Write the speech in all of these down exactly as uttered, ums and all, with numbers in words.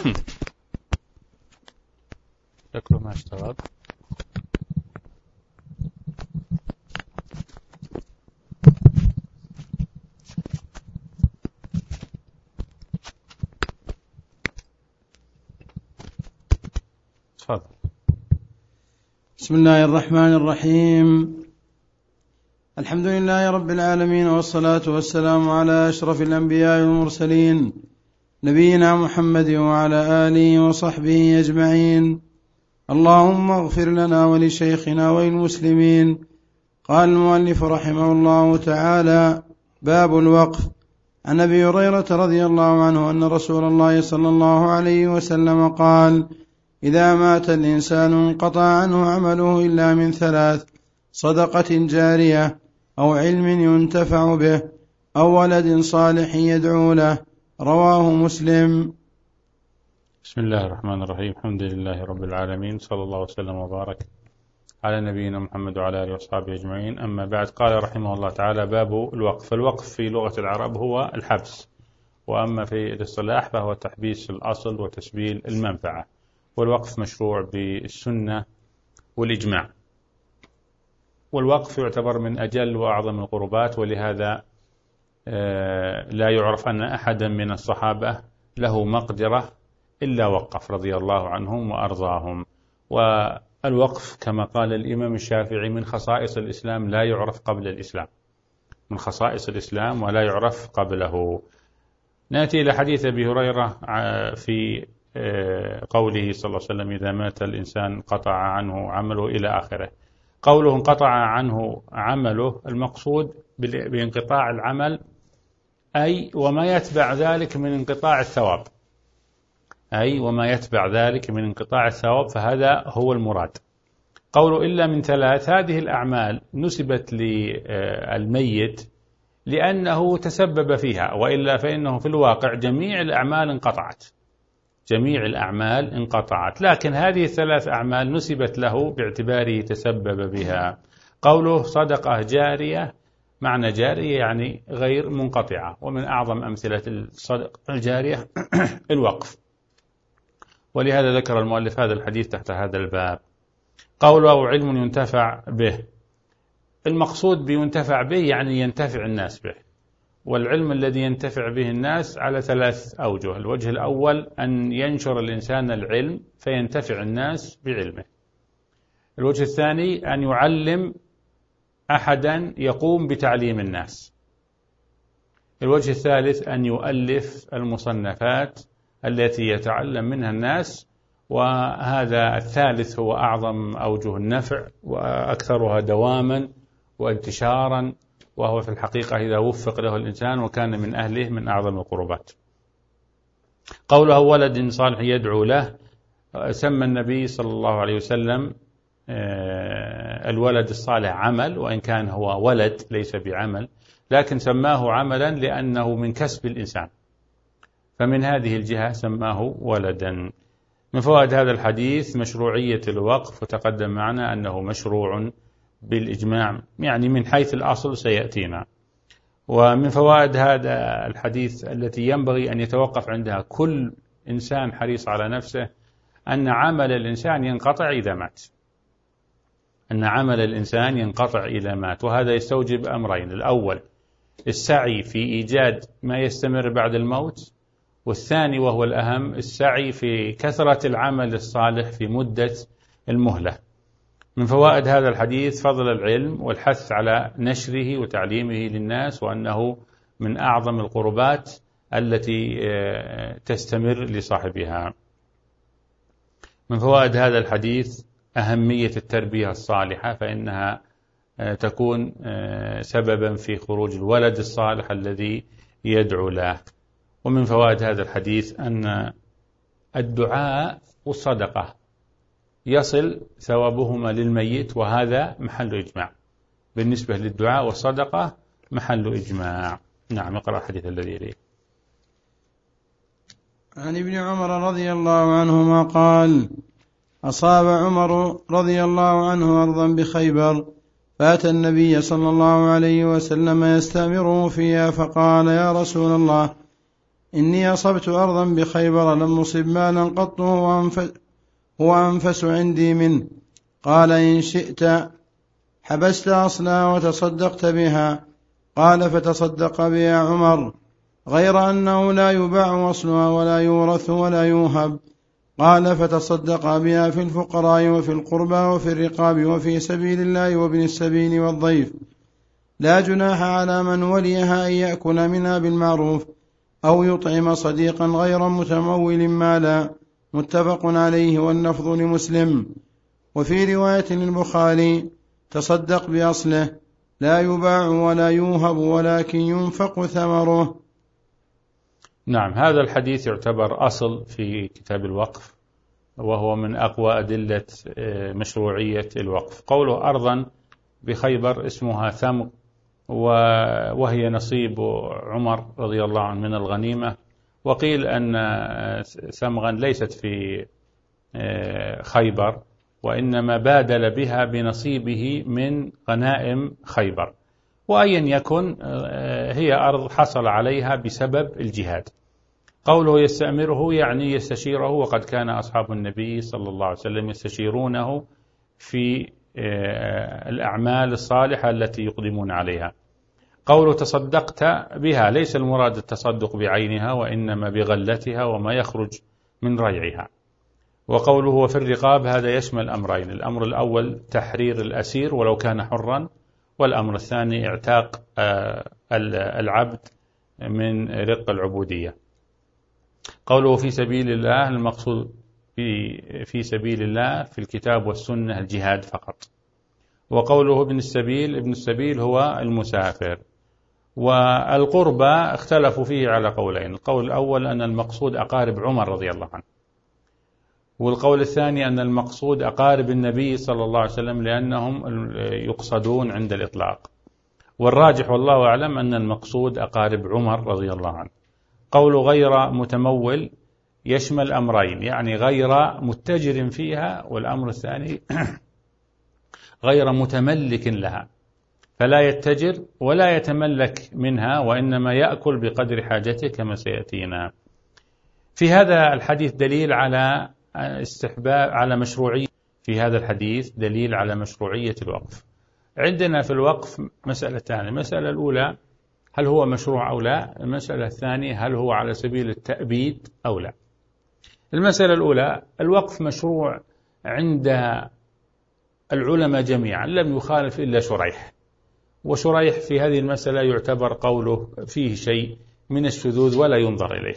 شكله ما اشتغل. تفضل. بسم الله الرحمن الرحيم. الحمد لله رب العالمين، والصلاة والسلام على أشرف الأنبياء والمرسلين، نبينا محمد وعلى آله وصحبه أجمعين. اللهم اغفر لنا ولشيخنا وللمسلمين. قال المؤلف رحمه الله تعالى: باب الوقف. عن أبي هريرة رضي الله عنه أن رسول الله صلى الله عليه وسلم قال: إذا مات الإنسان انقطع عنه عمله إلا من ثلاث: صدقة جارية، أو علم ينتفع به، أو ولد صالح يدعو له. رواه مسلم. بسم الله الرحمن الرحيم. الحمد لله رب العالمين، صلى الله وسلم وبارك على نبينا محمد وعلى آله وصحبه أجمعين. أما بعد، قال رحمه الله تعالى: باب الوقف. الوقف في لغة العرب هو الحبس، وأما في الاصطلاح فهو تحبيس الأصل وتسبيل المنفعة. والوقف مشروع بالسنة والإجماع، والوقف يعتبر من أجل وأعظم القربات، ولهذا لا يعرف أن أحدا من الصحابة له مقدرة إلا وقف رضي الله عنهم وأرضاهم. والوقف كما قال الإمام الشافعي من خصائص الإسلام لا يعرف قبل الإسلام، من خصائص الإسلام ولا يعرف قبله. نأتي إلى حديث أبي هريرة في قوله صلى الله عليه وسلم: إذا مات الإنسان قطع عنه عمله إلى آخره. قوله انقطع عنه عمله، المقصود بانقطاع العمل أي وما يتبع ذلك من انقطاع الثواب، أي وما يتبع ذلك من انقطاع الثواب، فهذا هو المراد. قوله إلا من ثلاث، هذه الأعمال نسبت للميت لأنه تسبب فيها، وإلا فإنه في الواقع جميع الأعمال انقطعت، جميع الأعمال انقطعت، لكن هذه الثلاث أعمال نسبت له باعتباره تسبب بها. قوله صدقة جارية، معنى جارية يعني غير منقطعة، ومن أعظم أمثلة الصدقة الجارية الوقف، ولهذا ذكر المؤلف هذا الحديث تحت هذا الباب. قوله علم ينتفع به، المقصود بينتفع به يعني ينتفع الناس به، والعلم الذي ينتفع به الناس على ثلاث أوجه. الوجه الأول أن ينشر الإنسان العلم فينتفع الناس بعلمه. الوجه الثاني أن يعلم أحدا يقوم بتعليم الناس. الوجه الثالث أن يؤلف المصنفات التي يتعلم منها الناس، وهذا الثالث هو أعظم أوجه النفع وأكثرها دواما وانتشارا، وهو في الحقيقة إذا وفق له الإنسان وكان من أهله من أعظم القربات. قوله ولد صالح يدعو له، سمى النبي صلى الله عليه وسلم الولد الصالح عمل، وإن كان هو ولد ليس بعمل، لكن سماه عملا لأنه من كسب الإنسان، فمن هذه الجهة سماه ولدا. من فوائد هذا الحديث مشروعية الوقف، وتقدم معنا أنه مشروع بالإجماع، يعني من حيث الأصل سيأتينا. ومن فوائد هذا الحديث التي ينبغي أن يتوقف عندها كل إنسان حريص على نفسه، أن عمل الإنسان ينقطع إذا مات، أن عمل الإنسان ينقطع إذا مات، وهذا يستوجب أمرين: الأول السعي في إيجاد ما يستمر بعد الموت، والثاني وهو الأهم السعي في كثرة العمل الصالح في مدة المهلة. من فوائد هذا الحديث فضل العلم والحث على نشره وتعليمه للناس، وأنه من أعظم القربات التي تستمر لصاحبها. من فوائد هذا الحديث أهمية التربية الصالحة، فإنها تكون سببا في خروج الولد الصالح الذي يدعو له. ومن فوائد هذا الحديث أن الدعاء والصدقة يصل ثوابهما للميت، وهذا محل إجماع. بالنسبة للدعاء والصدقة محل إجماع. نعم، اقرأ الحديث الذي يليه. عن ابن عمر رضي الله عنهما قال: أصاب عمر رضي الله عنه أرضا بخيبر، فأتى النبي صلى الله عليه وسلم يستأمره فيها، فقال: يا رسول الله، إني أصبت أرضا بخيبر لم أصب مالا قط هو أنفس, هو أنفس عندي منه. قال إن شئت حبست أصلها وتصدقت بها. قال فتصدق بها عمر، غير أنه لا يباع أصلها ولا يورث ولا يوهب. قال فتصدق بها في الفقراء وفي القربى وفي الرقاب وفي سبيل الله وابن السبيل والضيف. لا جناح على من وليها أن يأكل منها بالمعروف أو يطعم صديقا غير متمول مالا. متفق عليه واللفظ لمسلم. وفي رواية للبخاري تصدق بأصله لا يباع ولا يوهب ولكن ينفق ثمره. نعم، هذا الحديث يعتبر أصل في كتاب الوقف، وهو من أقوى أدلة مشروعية الوقف. قوله أرضا بخيبر اسمها ثمغ، وهي نصيب عمر رضي الله عنه من الغنيمة. وقيل أن ثمغا ليست في خيبر، وإنما بادل بها بنصيبه من غنائم خيبر. وأيا يكن هي أرض حصل عليها بسبب الجهاد. قوله يستأمره يعني يستشيره، وقد كان أصحاب النبي صلى الله عليه وسلم يستشيرونه في الأعمال الصالحة التي يقدمون عليها. قوله تصدقت بها ليس المراد التصدق بعينها، وإنما بغلتها وما يخرج من ريعها. وقوله وفي الرقاب هذا يشمل أمرين: الأمر الأول تحرير الأسير ولو كان حرا، والأمر الثاني اعتاق العبد من رق العبودية. قوله في سبيل الله المقصود في في سبيل الله في الكتاب والسنة الجهاد فقط. وقوله ابن السبيل، ابن السبيل هو المسافر. والقربى اختلفوا فيه على قولين: القول الأول أن المقصود أقارب عمر رضي الله عنه، والقول الثاني أن المقصود أقارب النبي صلى الله عليه وسلم لأنهم يقصدون عند الإطلاق. والراجح والله أعلم أن المقصود أقارب عمر رضي الله عنه. قول غير متمول يشمل أمرين، يعني غير متجر فيها، والأمر الثاني غير متملك لها، فلا يتجر ولا يتملك منها، وإنما يأكل بقدر حاجته كما سيأتينا. في هذا الحديث دليل على استحباب على مشروعية في هذا الحديث دليل على مشروعية الوقف. عندنا في الوقف مسألتان: المسألة الأولى هل هو مشروع أو لا؟ المسألة الثانية هل هو على سبيل التأبيد أو لا؟ المسألة الأولى: الوقف مشروع عند العلماء جميعا، لم يخالف إلا شريح، وشريح في هذه المسألة يعتبر قوله فيه شيء من الشذوذ ولا ينظر إليه.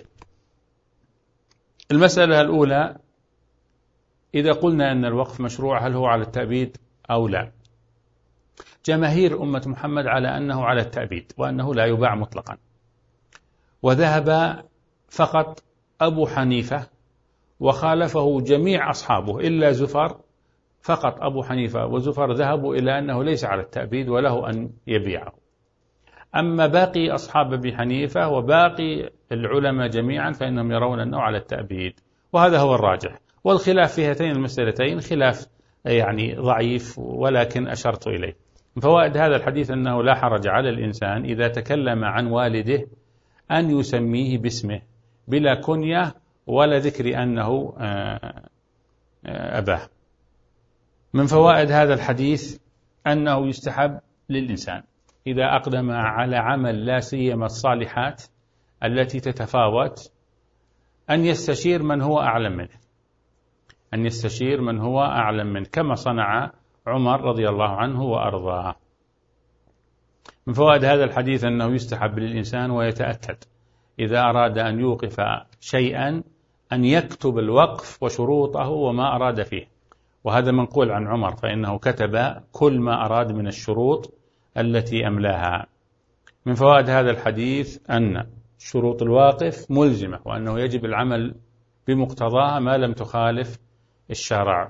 المسألة الأولى: إذا قلنا أن الوقف مشروع هل هو على التأبيد أو لا؟ جماهير أمة محمد على أنه على التأبيد، وأنه لا يباع مطلقا. وذهب فقط أبو حنيفة وخالفه جميع أصحابه إلا زفر، فقط أبو حنيفة وزفر ذهبوا إلى أنه ليس على التأبيد وله أن يبيعه. أما باقي أصحاب أبي حنيفة وباقي العلماء جميعا فإنهم يرون أنه على التأبيد، وهذا هو الراجح. والخلاف في هاتين المسألتين خلاف يعني ضعيف، ولكن أشرت إليه. من فوائد هذا الحديث أنه لا حرج على الإنسان إذا تكلم عن والده أن يسميه باسمه بلا كنية ولا ذكر أنه أباه. من فوائد هذا الحديث أنه يستحب للإنسان إذا أقدم على عمل لا سيما الصالحات التي تتفاوت أن يستشير من هو أعلم منه، أن يستشير من هو أعلم منه كما صنع عمر رضي الله عنه وأرضاه. من فوائد هذا الحديث أنه يستحب للإنسان ويتأكد إذا أراد أن يوقف شيئا أن يكتب الوقف وشروطه وما أراد فيه، وهذا منقول عن عمر فإنه كتب كل ما أراد من الشروط التي أملاها. من فوائد هذا الحديث أن شروط الواقف ملزمة، وأنه يجب العمل بمقتضاها ما لم تخالف الشرع.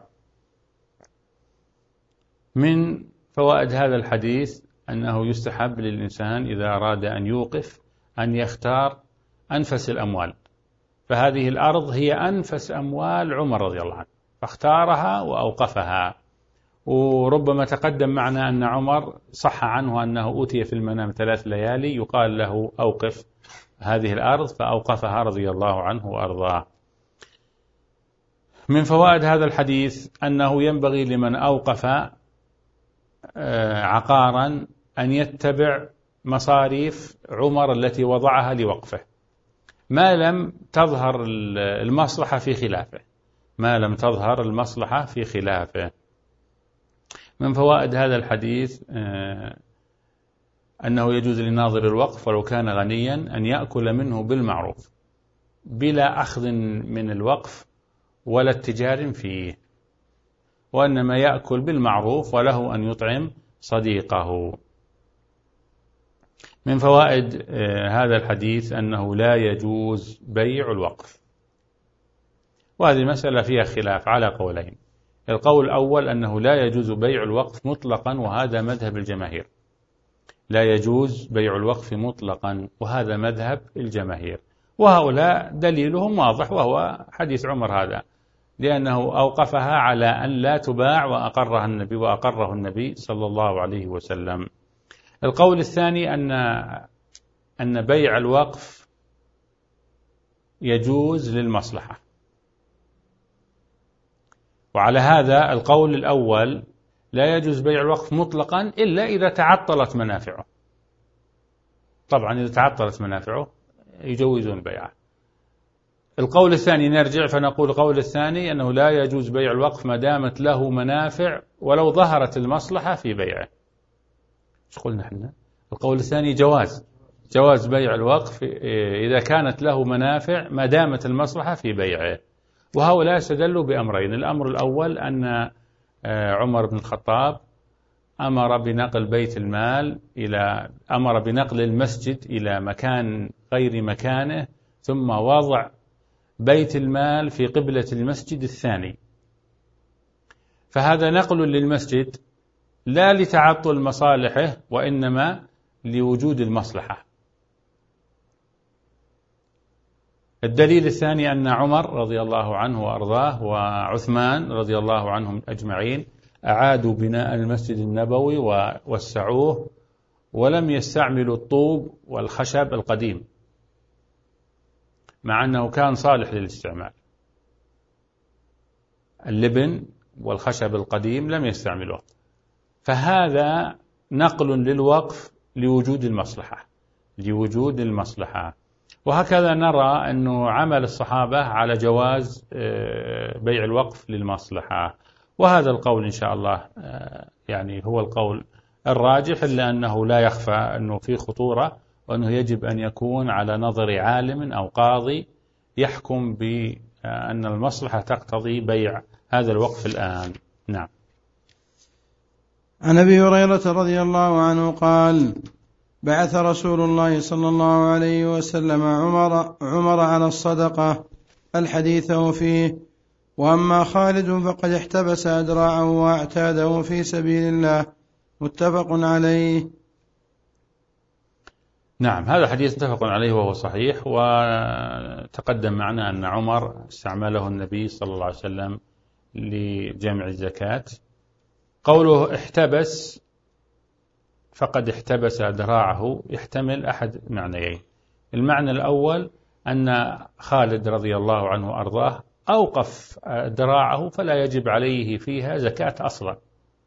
من فوائد هذا الحديث أنه يستحب للإنسان إذا أراد أن يوقف أن يختار أنفس الأموال، فهذه الأرض هي أنفس أموال عمر رضي الله عنه فاختارها وأوقفها. وربما تقدم معنا أن عمر صح عنه أنه أوتي في المنام ثلاث ليالي يقال له أوقف هذه الأرض فأوقفها رضي الله عنه وأرضاه. من فوائد هذا الحديث أنه ينبغي لمن أوقف عقارا أن يتبع مصاريف عمر التي وضعها لوقفه ما لم تظهر المصلحة في خلافه ما لم تظهر المصلحة في خلافه. من فوائد هذا الحديث أنه يجوز لناظر الوقف ولو كان غنيا أن يأكل منه بالمعروف بلا أخذ من الوقف ولا اتجار فيه، وإنما يأكل بالمعروف وله أن يطعم صديقه. من فوائد هذا الحديث أنه لا يجوز بيع الوقف، وهذه المسألة فيها خلاف على قولين. القول الأول أنه لا يجوز بيع الوقف مطلقا، وهذا مذهب الجماهير، لا يجوز بيع الوقف مطلقا وهذا مذهب الجماهير، وهؤلاء دليلهم واضح وهو حديث عمر هذا، لأنه أوقفها على أن لا تباع وأقرها النبي وأقره النبي صلى الله عليه وسلم. القول الثاني أن أن بيع الوقف يجوز للمصلحة، وعلى هذا القول الأول لا يجوز بيع الوقف مطلقا إلا إذا تعطلت منافعه. طبعا إذا تعطلت منافعه يجوزون بيعه. القول الثاني نرجع فنقول القول الثاني أنه لا يجوز بيع الوقف ما دامت له منافع ولو ظهرت المصلحة في بيعه. ايش قلنا احنا؟ القول الثاني جواز جواز بيع الوقف إذا كانت له منافع ما دامت المصلحة في بيعه. وهؤلاء استدلوا بأمرين. الأمر الأول أن عمر بن الخطاب أمر بنقل بيت المال إلى أمر بنقل المسجد إلى مكان غير مكانه، ثم وضع بيت المال في قبلة المسجد الثاني، فهذا نقل للمسجد لا لتعطل مصالحه وإنما لوجود المصلحة. الدليل الثاني أن عمر رضي الله عنه وأرضاه وعثمان رضي الله عنهم أجمعين أعادوا بناء المسجد النبوي ووسعوه ولم يستعملوا الطوب والخشب القديم، مع أنه كان صالح للاستعمال. اللبن والخشب القديم لم يستعملوه، فهذا نقل للوقف لوجود المصلحة لوجود المصلحة. وهكذا نرى أنه عمل الصحابة على جواز بيع الوقف للمصلحة، وهذا القول إن شاء الله يعني هو القول الراجح، إلا أنه لا يخفى أنه في خطورة، وأنه يجب أن يكون على نظر عالم أو قاضي يحكم بأن المصلحة تقتضي بيع هذا الوقف الآن. نعم. عن أبي هريرة رضي الله عنه قال: بعث رسول الله صلى الله عليه وسلم عمر, عمر على الصدقة الحديث فيه، وأما خالد فقد احتبس أدراعه واعتاده في سبيل الله. متفق عليه. نعم، هذا حديث متفق عليه وهو صحيح، وتقدم معنا أن عمر استعمله النبي صلى الله عليه وسلم لجمع الزكاة. قوله احتبس فقد احتبس ذراعه يحتمل أحد معنيين. المعنى الأول أن خالد رضي الله عنه وأرضاه أوقف ذراعه فلا يجب عليه فيها زكاة أصلا.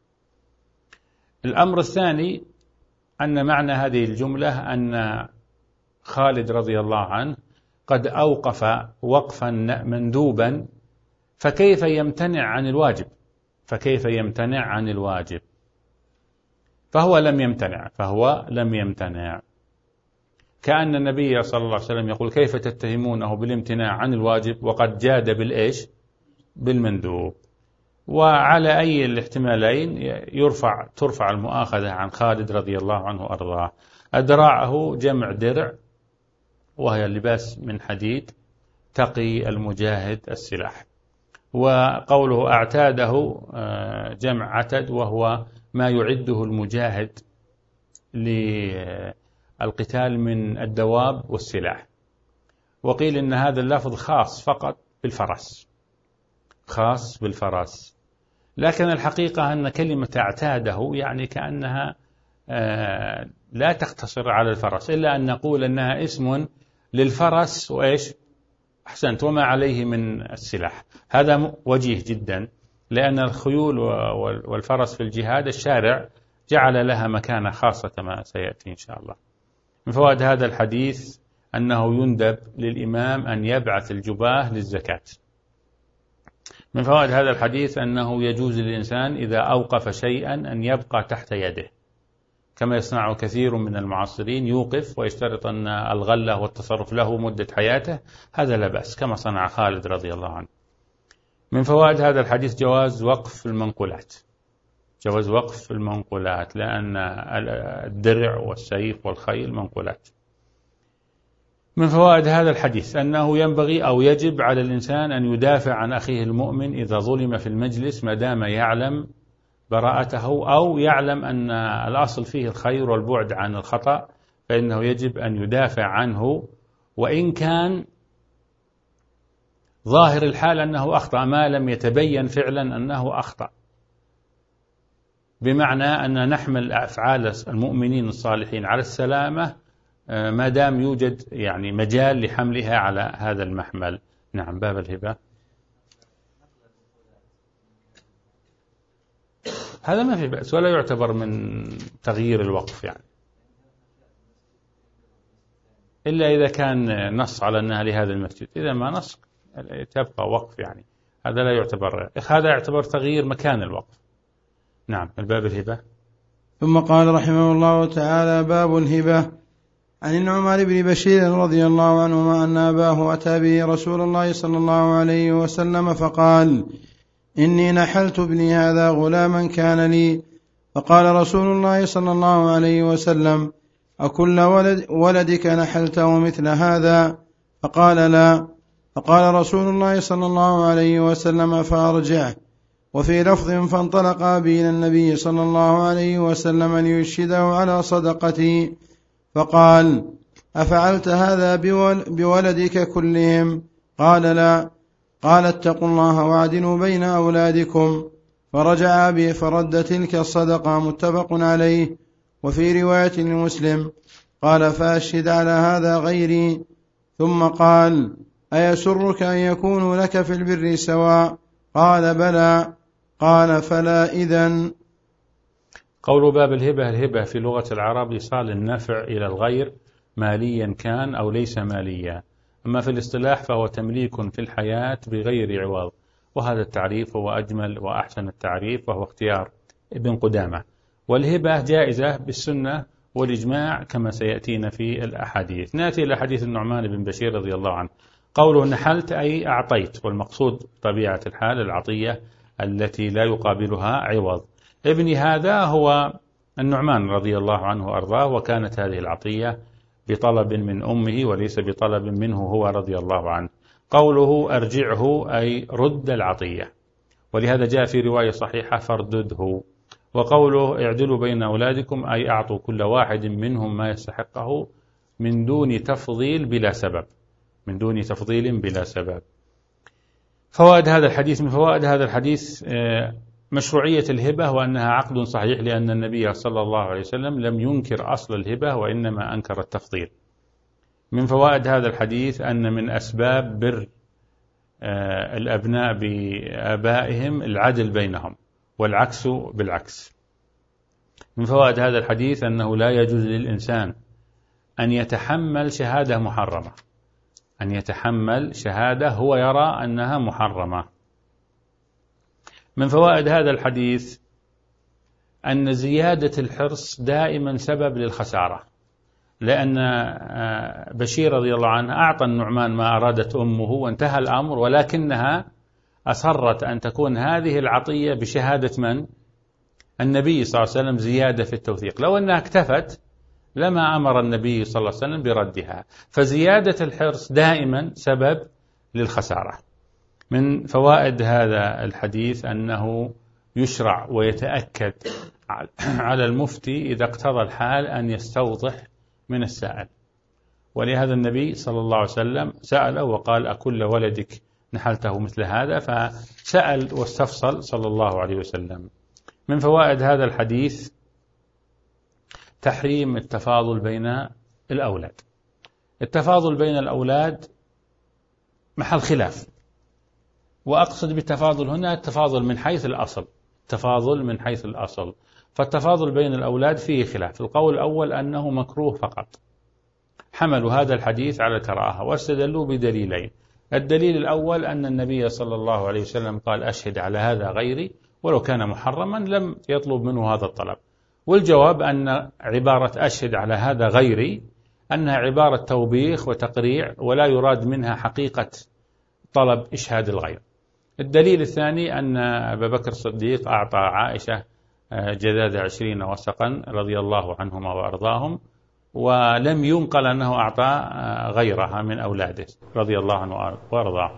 الأمر الثاني أن معنى هذه الجملة أن خالد رضي الله عنه قد أوقف وقفا مندوبا، فكيف يمتنع عن الواجب فكيف يمتنع عن الواجب فهو لم يمتنع فهو لم يمتنع كأن النبي صلى الله عليه وسلم يقول: كيف تتهمونه بالامتناع عن الواجب وقد جاد بالإيش بالمندوب. وعلى أي الاحتمالين يرفع ترفع المؤاخذة عن خالد رضي الله عنه وأرضاه. أدراعه جمع درع، وهي لباس من حديد تقي المجاهد السلاح. وقوله أعتاده جمع عتد، وهو ما يعده المجاهد للقتال من الدواب والسلاح. وقيل إن هذا اللفظ خاص فقط بالفرس خاص بالفرس لكن الحقيقة أن كلمة اعتاده يعني كأنها لا تقتصر على الفرس، إلا أن نقول أنها اسم للفرس وإيش أحسنت وما عليه من السلاح. هذا وجيه جدا، لأن الخيول والفرس في الجهاد الشارع جعل لها مكانة خاصة كما سيأتي إن شاء الله. من فوائد هذا الحديث أنه يندب للإمام أن يبعث الجباه للزكاة. من فوائد هذا الحديث أنه يجوز للإنسان إذا أوقف شيئا أن يبقى تحت يده، كما يصنع كثير من المعاصرين، يوقف ويشترط أن الغلة والتصرف له مدة حياته، هذا لا بأس كما صنع خالد رضي الله عنه. من فوائد هذا الحديث جواز وقف المنقولات، جواز وقف المنقولات، لأن الدرع والسيف والخيل منقولات. من فوائد هذا الحديث أنه ينبغي أو يجب على الإنسان أن يدافع عن أخيه المؤمن إذا ظلم في المجلس، ما دام يعلم براءته أو يعلم أن الأصل فيه الخير والبعد عن الخطأ، فإنه يجب أن يدافع عنه وإن كان ظاهر الحال أنه أخطأ، ما لم يتبين فعلا أنه أخطأ، بمعنى أن نحمل أفعال المؤمنين الصالحين على السلامة ما دام يوجد يعني مجال لحملها على هذا المحمل. نعم. باب الهبة هذا ما في بأس ولا يعتبر من تغيير الوقف يعني، إلا إذا كان نص على أنها لهذا المسجد، إذا ما نص تبقى وقف يعني، هذا لا يعتبر، هذا يعتبر تغيير مكان الوقف. نعم. الباب الهبة. ثم قال رحمه الله تعالى: باب الهبة. عن النعمان بن بشير رضي الله عنهما أن أباه أتى به رسول الله صلى الله عليه وسلم فقال: إني نحلت ابني هذا غلاما كان لي. فقال رسول الله صلى الله عليه وسلم: أكل ولد ولدك نحلته مثل هذا؟ فقال: لا. فقال رسول الله صلى الله عليه وسلم: فأرجعه. وفي لفظ: فانطلقا به إلى النبي صلى الله عليه وسلم ليشهده على صدقتي، فقال: أفعلت هذا بولدك كلهم؟ قال: لا. قال: اتقوا الله واعدلوا بين أولادكم. فرجع به فرد تلك الصدقة. متفق عليه. وفي رواية لمسلم قال: فأشهد على هذا غيري. ثم قال: أيسرك أن يكون لك في البر سواء؟ قال: بلى. قال: فلا إذن. قول باب الهبة: الهبة في لغة العرب إيصال النفع إلى الغير ماليا كان أو ليس ماليا، أما في الاصطلاح فهو تمليك في الحياة بغير عوض، وهذا التعريف هو أجمل وأحسن التعريف، وهو اختيار ابن قدامة. والهبة جائزة بالسنة والإجماع كما سيأتينا في الأحاديث. نأتي إلى حديث النعمان بن بشير رضي الله عنه. قوله نحلت أي أعطيت، والمقصود طبيعة الحال العطية التي لا يقابلها عوض. ابني هذا هو النعمان رضي الله عنه وأرضاه، وكانت هذه العطية بطلب من أمه وليس بطلب منه هو رضي الله عنه. قوله أرجعه أي رد العطية، ولهذا جاء في رواية صحيحة فاردده. وقوله اعدلوا بين أولادكم أي أعطوا كل واحد منهم ما يستحقه من دون تفضيل بلا سبب، من دون تفضيل بلا سبب. فوائد هذا الحديث: من فوائد هذا الحديث مشروعية الهبة وأنها عقد صحيح، لأن النبي صلى الله عليه وسلم لم ينكر أصل الهبة وإنما أنكر التفضيل. من فوائد هذا الحديث أن من أسباب بر الأبناء بآبائهم العدل بينهم، والعكس بالعكس. من فوائد هذا الحديث أنه لا يجوز للإنسان أن يتحمل شهادة محرمة، أن يتحمل شهادة هو يرى أنها محرمة. من فوائد هذا الحديث أن زيادة الحرص دائما سبب للخسارة، لأن بشير رضي الله عنه أعطى النعمان ما أرادت أمه وانتهى الأمر، ولكنها أصرت أن تكون هذه العطية بشهادة من؟ النبي صلى الله عليه وسلم، زيادة في التوثيق. لو أنها اكتفت لما أمر النبي صلى الله عليه وسلم بردها، فزيادة الحرص دائما سبب للخسارة. من فوائد هذا الحديث أنه يشرع ويتأكد على المفتي إذا اقتضى الحال أن يستوضح من السائل، ولهذا النبي صلى الله عليه وسلم سأله وقال أكل ولدك نحلته مثل هذا، فسأل واستفصل صلى الله عليه وسلم. من فوائد هذا الحديث تحريم التفاضل بين الأولاد، التفاضل بين الأولاد محل خلاف، وأقصد بالتفاضل هنا التفاضل من حيث الأصل، التفاضل من حيث الأصل. فالتفاضل بين الأولاد فيه خلاف. القول الأول أنه مكروه فقط، حملوا هذا الحديث على كراهة واستدلوا بدليلين. الدليل الأول أن النبي صلى الله عليه وسلم قال أشهد على هذا غيري، ولو كان محرما لم يطلب منه هذا الطلب. والجواب أن عبارة أشهد على هذا غيري أنها عبارة توبيخ وتقريع، ولا يراد منها حقيقة طلب إشهاد الغير. الدليل الثاني أن أبا بكر الصديق أعطى عائشة جذاذ عشرين وسقا رضي الله عنهما وأرضاهم، ولم ينقل أنه أعطى غيرها من أولاده رضي الله عنه وأرضاه.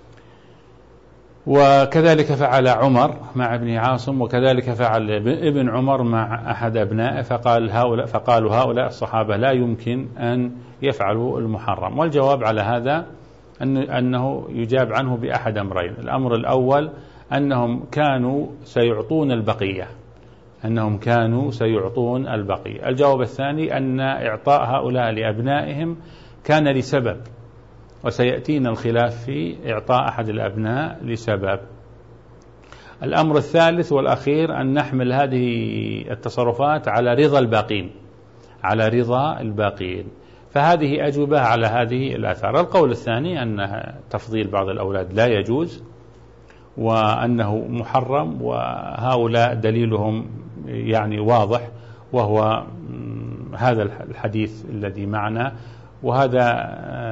وكذلك فعل عمر مع ابن عاصم، وكذلك فعل ابن عمر مع أحد أبنائه، فقال هؤلاء فقالوا هؤلاء الصحابة لا يمكن أن يفعلوا المحرم. والجواب على هذا أنه يجاب عنه بأحد أمرين. الأمر الأول أنهم كانوا سيعطون البقية، أنهم كانوا سيعطون البقية. الجواب الثاني أن إعطاء هؤلاء لأبنائهم كان لسبب، وسيأتينا الخلاف في إعطاء أحد الأبناء لسبب. الأمر الثالث والأخير أن نحمل هذه التصرفات على رضا الباقين، على رضا الباقين. فهذه أجوبة على هذه الآثار. القول الثاني أن تفضيل بعض الأولاد لا يجوز، وأنه محرم، وهؤلاء دليلهم يعني واضح، وهو هذا الحديث الذي معنا. وهذا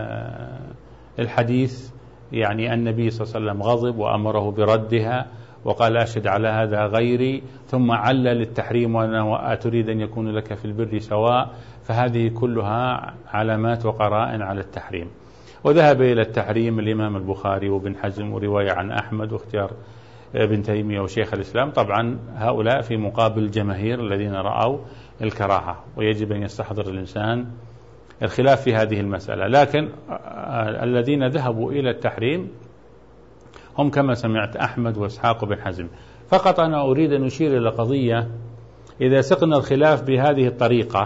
الحديث يعني النبي صلى الله عليه وسلم غضب وأمره بردها، وقال أشهد على هذا غيري، ثم علل التحريم وأنه أتريد أن يكون لك في البر سواء. فهذه كلها علامات وقرائن على التحريم. وذهب إلى التحريم الإمام البخاري وابن حزم، ورواية عن أحمد، واختيار ابن تيمية وشيخ الإسلام. طبعا هؤلاء في مقابل الجماهير الذين رأوا الكراهة، ويجب أن يستحضر الإنسان الخلاف في هذه المسألة. لكن الذين ذهبوا إلى التحريم هم كما سمعت أحمد وإسحاق وابن حزم. فقط أنا أريد أن أشير إلى قضية: إذا سقنا الخلاف بهذه الطريقة،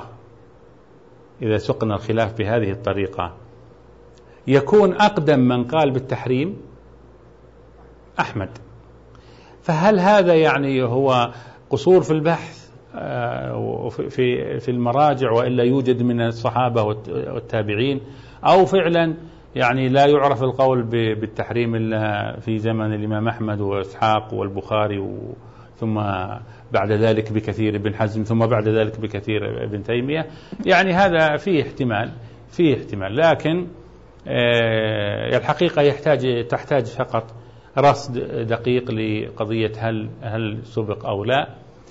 إذا سقنا الخلاف بهذه الطريقة يكون أقدم من قال بالتحريم أحمد. فهل هذا يعني هو قصور في البحث في في المراجع، وإلا يوجد من الصحابة والتابعين، أو فعلا يعني لا يعرف القول بالتحريم إلا في زمن الإمام أحمد وإسحاق والبخاري، ثم بعد ذلك بكثير ابن حزم، ثم بعد ذلك بكثير ابن تيمية؟ يعني هذا فيه احتمال، فيه احتمال. لكن الحقيقة يحتاج تحتاج فقط رصد دقيق لقضية هل هل سبق أو لا.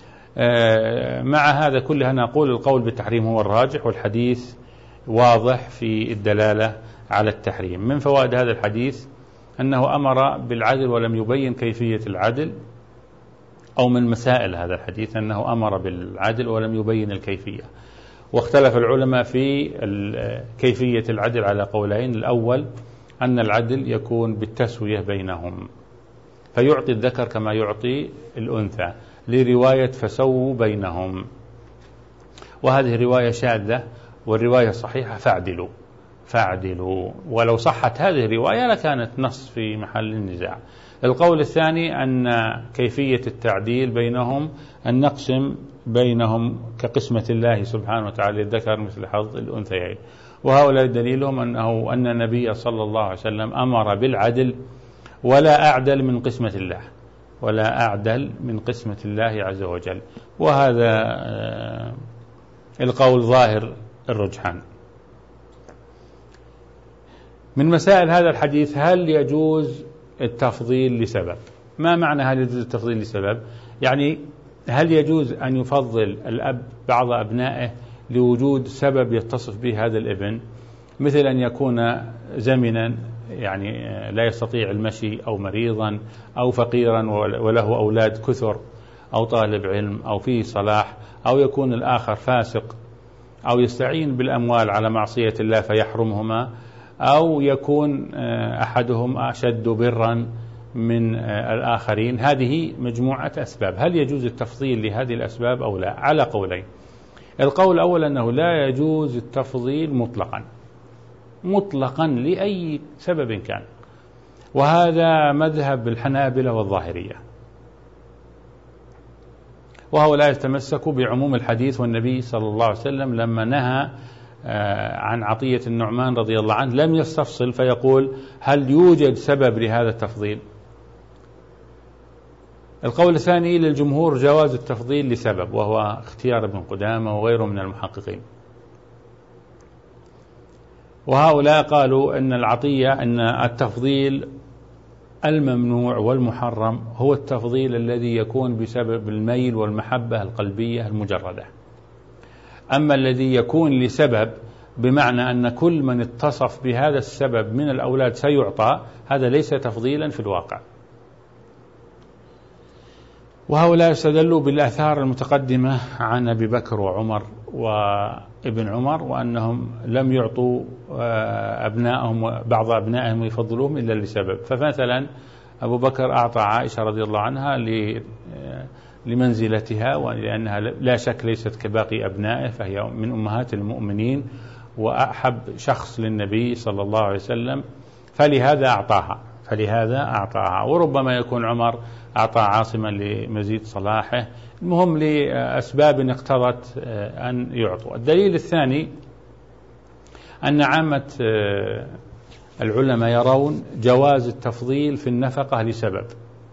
مع هذا كله نقول القول بالتحريم هو الراجح، والحديث واضح في الدلالة على التحريم. من فوائد هذا الحديث أنه أمر بالعدل ولم يبين كيفية العدل، أو من مسائل هذا الحديث أنه أمر بالعدل ولم يبين الكيفية. واختلف العلماء في كيفية العدل على قولين. الأول أن العدل يكون بالتسوية بينهم، فيعطي الذكر كما يعطي الأنثى، لرواية فسووا بينهم، وهذه رواية شاذة، والرواية صحيحة فاعدلوا فاعدلوا. ولو صحت هذه الرواية لكانت نص في محل النزاع. القول الثاني أن كيفية التعديل بينهم أن نقسم بينهم كقسمة الله سبحانه وتعالى الذكر مثل حظ الأنثيين. وهؤلاء دليلهم أنه أن النبي صلى الله عليه وسلم أمر بالعدل، ولا أعدل من قسمة الله، ولا أعدل من قسمة الله عز وجل. وهذا القول ظاهر الرجحان. من مسائل هذا الحديث: هل يجوز التفضيل لسبب؟ ما معنى هل يجوز التفضيل لسبب؟ يعني هل يجوز أن يفضل الأب بعض أبنائه لوجود سبب يتصف به هذا الابن، مثل أن يكون زمنا يعني لا يستطيع المشي، أو مريضا، أو فقيرا وله أولاد كثر، أو طالب علم، أو فيه صلاح، أو يكون الآخر فاسق، أو يستعين بالأموال على معصية الله فيحرمهما، أو يكون أحدهم أشد برا من الآخرين. هذه مجموعة أسباب. هل يجوز التفضيل لهذه الأسباب أو لا؟ على قولين. القول الأول أنه لا يجوز التفضيل مطلقا، مطلقا لأي سبب كان. وهذا مذهب الحنابلة والظاهرية، وهؤلاء يتمسكوا بعموم الحديث، والنبي صلى الله عليه وسلم لما نهى عن عطية النعمان رضي الله عنه لم يستفصل فيقول هل يوجد سبب لهذا التفضيل. القول الثاني للجمهور جواز التفضيل لسبب، وهو اختيار ابن قدامة وغيره من المحققين. وهؤلاء قالوا أن العطية أن التفضيل الممنوع والمحرم هو التفضيل الذي يكون بسبب الميل والمحبة القلبية المجردة. أما الذي يكون لسبب بمعنى أن كل من اتصف بهذا السبب من الأولاد سيعطى، هذا ليس تفضيلا في الواقع. وهؤلاء استدلوا بالآثار المتقدمة عن أبي بكر وعمر وابن عمر، وأنهم لم يعطوا أبنائهم بعض أبنائهم ويفضلوهم إلا لسبب. فمثلا أبو بكر أعطى عائشة رضي الله عنها لمنزلتها، ولأنها لا شك ليست كباقي أبنائه، فهي من أمهات المؤمنين وأحب شخص للنبي صلى الله عليه وسلم، فلهذا أعطاها فلهذا أعطاها وربما يكون عمر أعطى عاصما لمزيد صلاحه. المهم لأسباب اقتضت أن يعطوا. الدليل الثاني أن عامة العلماء يرون جواز التفضيل في النفقة لسبب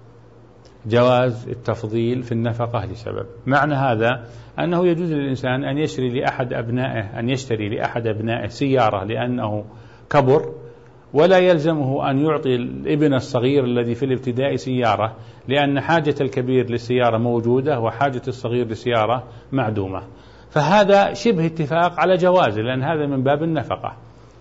جواز التفضيل في النفقة لسبب. معنى هذا أنه يجوز للإنسان أن يشتري لأحد أبنائه أن يشتري لأحد أبنائه سيارة لأنه كبر، ولا يلزمه أن يعطي الابن الصغير الذي في الابتداء سيارة، لأن حاجة الكبير للسيارة موجودة وحاجة الصغير للسيارة معدومة. فهذا شبه اتفاق على جوازه، لأن هذا من باب النفقة.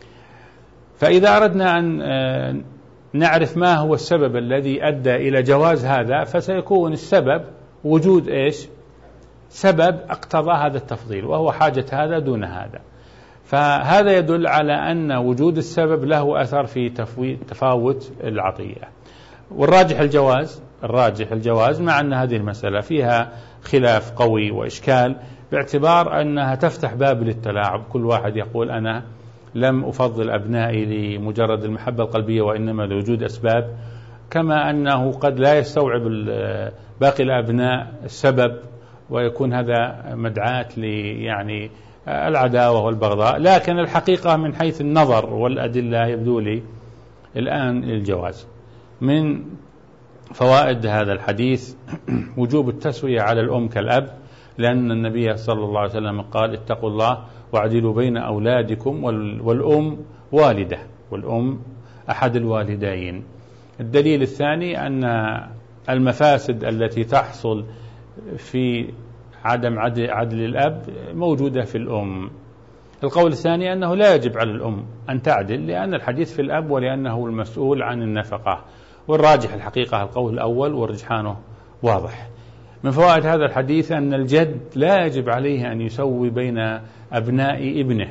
فإذا أردنا أن نعرف ما هو السبب الذي أدى إلى جواز هذا، فسيكون السبب وجود إيش؟ سبب اقتضى هذا التفضيل، وهو حاجة هذا دون هذا. فهذا يدل على أن وجود السبب له أثر في تفاوت العطية. والراجح الجواز الراجح الجواز مع أن هذه المسألة فيها خلاف قوي وإشكال، باعتبار أنها تفتح باب للتلاعب. كل واحد يقول أنا لم أفضل أبنائي لمجرد المحبة القلبية، وإنما لوجود أسباب، كما أنه قد لا يستوعب باقي الأبناء السبب، ويكون هذا مدعاة لي يعني العداوة والبغضاء. لكن الحقيقة من حيث النظر والأدلة يبدو لي الآن الجواز. من فوائد هذا الحديث وجوب التسوية على الأم كالأب، لأن النبي صلى الله عليه وسلم قال اتقوا الله واعدلوا بين أولادكم، والأم والدة والأم أحد الوالدين. الدليل الثاني أن المفاسد التي تحصل في عدم عدل, عدل الأب موجودة في الأم. القول الثاني أنه لا يجب على الأم أن تعدل، لأن الحديث في الأب ولأنه المسؤول عن النفقة. والراجح الحقيقة القول الأول، ورجحانه واضح. من فوائد هذا الحديث أن الجد لا يجب عليه أن يسوي بين أبناء ابنه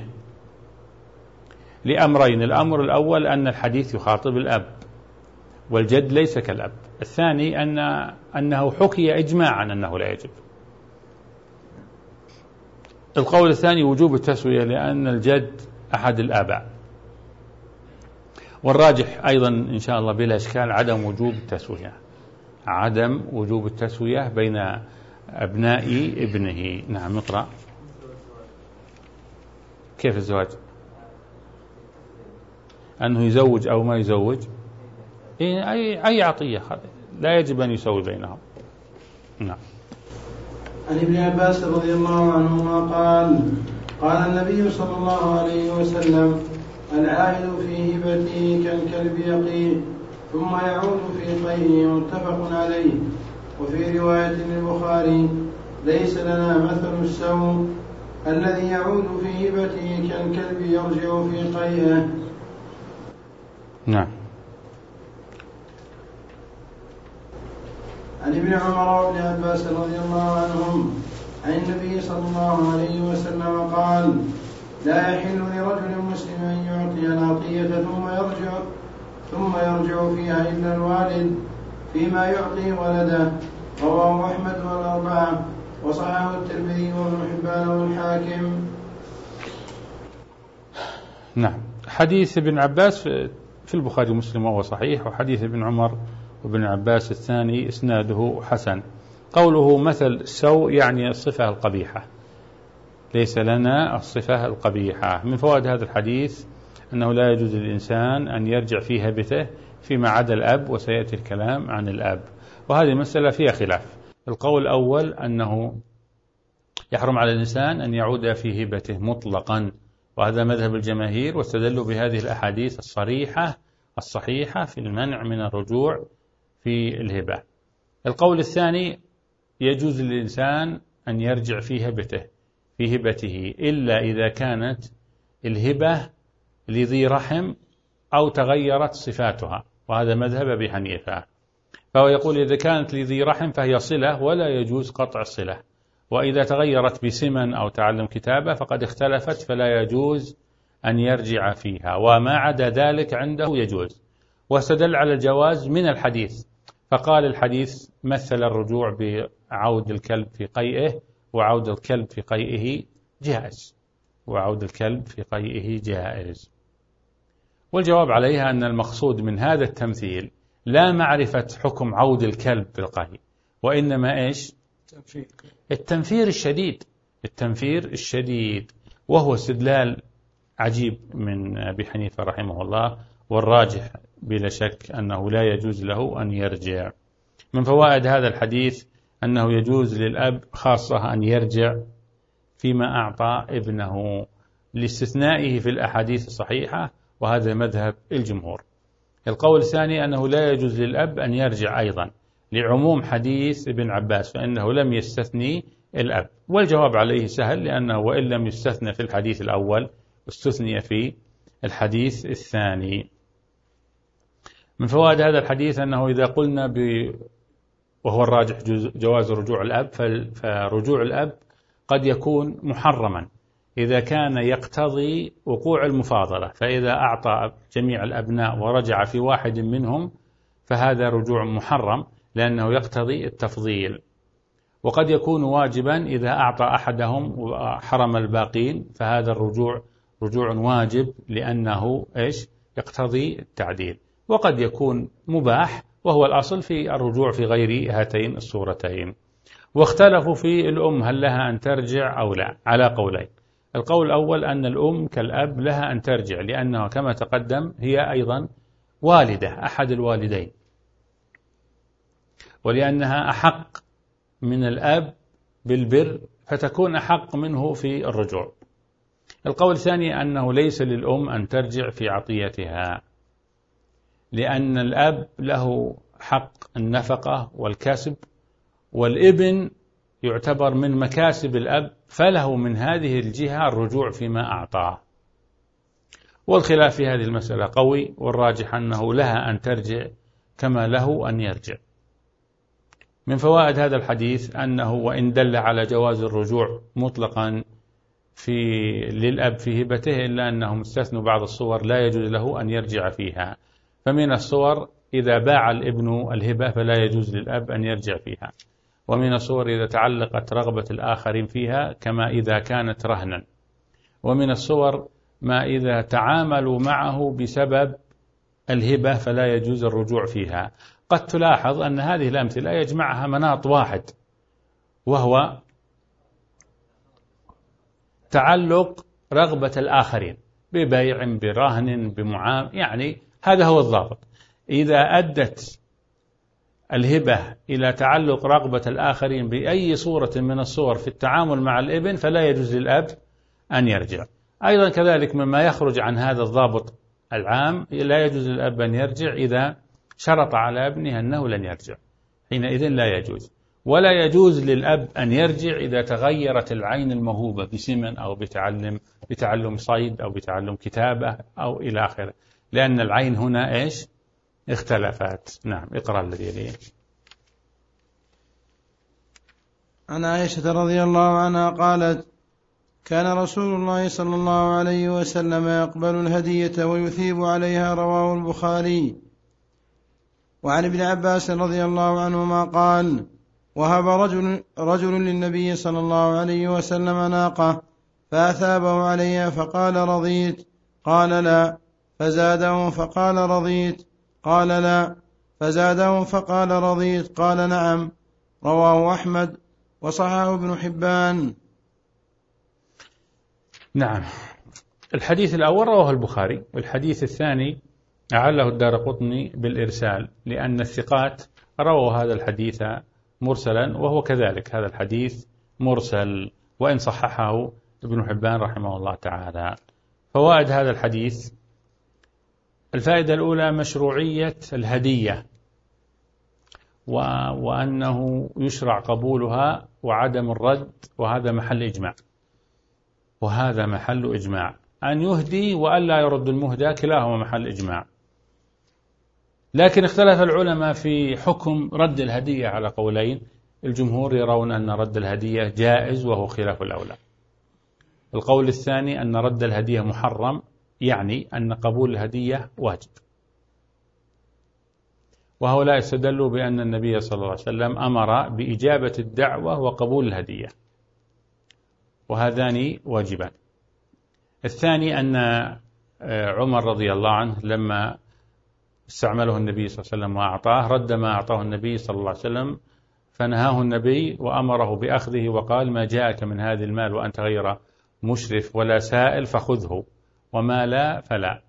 لأمرين. الأمر الأول أن الحديث يخاطب الأب، والجد ليس كالأب. الثاني أن أنه حكي إجماعا أنه لا يجب. القول الثاني وجوب التسوية، لأن الجد أحد الآباء. والراجح أيضا إن شاء الله بلا إشكال عدم وجوب التسوية عدم وجوب التسوية بين أبناء ابنه. نعم اقرأ. كيف الزواج؟ أنه يزوج أو ما يزوج، أي أي عطية لا يجب أن يسوي بينهم. نعم. عن ابن عباس رضي الله عنهما قال قال النبي صلى الله عليه وسلم العائد في هبته كالكلب يقي ثم يعود في قيئه، متفق عليه. وفي رواية للبخاري ليس لنا مثل السوء الذي يعود في هبته كالكلب يرجع في قيئه. نعم. عن ابن عمر وابن عباس رضي الله عنهم عن النبي صلى الله عليه وسلم قال لا يحل لرجل مسلم أن يعطي العطية ثم يرجع ثم يرجع فيها إلا الوالد فيما يعطي ولده. رواه أحمد والأربعة، وصححه الترمذي وابن حبان والحاكم. نعم. حديث ابن عباس في البخاري ومسلم وهو صحيح، وحديث ابن عمر وابن عباس الثاني إسناده حسن. قوله مثل السوء يعني الصفة القبيحة، ليس لنا الصفة القبيحة. من فوائد هذا الحديث أنه لا يجوز للإنسان أن يرجع في هبته فيما عدا الأب، وسيأتي الكلام عن الأب، وهذه المسألة فيها خلاف. القول الأول أنه يحرم على الإنسان أن يعود في هبته مطلقا، وهذا مذهب الجماهير، واستدلوا بهذه الأحاديث الصريحة الصحيحة في المنع من الرجوع في الهبة. القول الثاني يجوز للإنسان أن يرجع في هبته في هبته إلا إذا كانت الهبة لذي رحم أو تغيرت صفاتها، وهذا مذهب أبي حنيفة. فهو يقول إذا كانت لذي رحم فهي صلة ولا يجوز قطع الصلة، وإذا تغيرت بسمن أو تعلم كتابة فقد اختلفت فلا يجوز أن يرجع فيها، وما عدا ذلك عنده يجوز. واستدل على الجواز من الحديث، فقال الحديث مثل الرجوع بعود الكلب في قيئه، وعود الكلب في قيئه جائز، وعود الكلب في قيئه جائز. والجواب عليها أن المقصود من هذا التمثيل لا معرفة حكم عود الكلب في القيء، وإنما إيش؟ التنفير الشديد التنفير الشديد وهو استدلال عجيب من أبي حنيفة رحمه الله، والراجح بلا شك أنه لا يجوز له أن يرجع. من فوائد هذا الحديث أنه يجوز للأب خاصة أن يرجع فيما أعطى ابنه لاستثنائه في الأحاديث الصحيحة، وهذا مذهب الجمهور. القول الثاني أنه لا يجوز للأب أن يرجع أيضا لعموم حديث ابن عباس، فإنه لم يستثني الأب. والجواب عليه سهل، لأنه وإن لم يستثنى في الحديث الأول استثني في الحديث الثاني. من فوائد هذا الحديث أنه إذا قلنا ب وهو الراجح جواز رجوع الأب، فرجوع الأب قد يكون محرما إذا كان يقتضي وقوع المفاضلة، فإذا أعطى جميع الأبناء ورجع في واحد منهم فهذا رجوع محرم لأنه يقتضي التفضيل. وقد يكون واجبا إذا أعطى أحدهم وحرم الباقين، فهذا الرجوع رجوع واجب لأنه إيش؟ يقتضي التعديل. وقد يكون مباح، وهو الأصل في الرجوع في غير هاتين الصورتين. واختلفوا في الأم هل لها أن ترجع أو لا على قولين. القول الأول أن الأم كالأب لها أن ترجع، لأنها كما تقدم هي أيضا والدة أحد الوالدين، ولأنها أحق من الأب بالبر فتكون أحق منه في الرجوع. القول الثاني أنه ليس للأم أن ترجع في عطيتها، لأن الأب له حق النفقة والكسب، والابن يعتبر من مكاسب الأب، فله من هذه الجهة الرجوع فيما أعطاه. والخلاف في هذه المسألة قوي، والراجح أنه لها أن ترجع كما له أن يرجع. من فوائد هذا الحديث أنه وإن دل على جواز الرجوع مطلقا في للأب في هبته، إلا أنهم استثنوا بعض الصور لا يجوز له أن يرجع فيها. فمن الصور إذا باع الابن الهبة فلا يجوز للأب أن يرجع فيها، ومن الصور إذا تعلقت رغبة الآخرين فيها كما إذا كانت رهنا، ومن الصور ما إذا تعاملوا معه بسبب الهبة فلا يجوز الرجوع فيها. قد تلاحظ أن هذه الأمثلة يجمعها مناط واحد، وهو تعلق رغبة الآخرين ببيع برهن بمعامل، يعني هذا هو الضابط. إذا أدت الهبة إلى تعلق رغبة الآخرين بأي صورة من الصور في التعامل مع الابن فلا يجوز للأب أن يرجع. أيضا كذلك مما يخرج عن هذا الضابط العام، لا يجوز للأب أن يرجع إذا شرط على ابنه أنه لن يرجع، حينئذ لا يجوز. ولا يجوز للأب أن يرجع إذا تغيرت العين الموهوبة بسمن أو بتعلم بتعلم صيد أو بتعلم كتابة أو إلى آخره، لأن العين هنا إيش؟ اختلفت. نعم، اقرأ الذي يليه. عن عائشة رضي الله عنها قالت: كان رسول الله صلى الله عليه وسلم يقبل الهدية ويثيب عليها، رواه البخاري. وعن ابن عباس رضي الله عنهما قال: وهب رجل, رجل للنبي صلى الله عليه وسلم ناقة فأثابه عليها فقال: رضيت؟ قال: لا. فزاده فقال رضيت؟ قال لا. فزاده فقال رضيت؟ قال نعم. رواه أحمد وصححه ابن حبان. نعم. الحديث الأول رواه البخاري، والحديث الثاني أعله الدارقطني بالإرسال، لأن الثقات رووا هذا الحديث مرسلا، وهو كذلك هذا الحديث مرسل، وإن صححه ابن حبان رحمه الله تعالى. فوائد هذا الحديث: الفائدة الأولى مشروعية الهدية، وأنه يشرع قبولها وعدم الرد، وهذا محل إجماع، وهذا محل إجماع. أن يهدي وأن لا يرد المهدى كلاهما محل إجماع. لكن اختلف العلماء في حكم رد الهدية على قولين. الجمهور يرون أن رد الهدية جائز وهو خلاف الأولى. القول الثاني أن رد الهدية محرم، يعني أن قبول الهدية واجب. وهؤلاء استدلوا بأن النبي صلى الله عليه وسلم أمر بإجابة الدعوة وقبول الهدية، وهذان واجبان. الثاني أن عمر رضي الله عنه لما استعمله النبي صلى الله عليه وسلم وأعطاه، رد ما أعطاه النبي صلى الله عليه وسلم، فنهاه النبي وأمره بأخذه وقال: ما جاءك من هذا المال وأنت غير مشرف ولا سائل فخذه، وما لا فلا.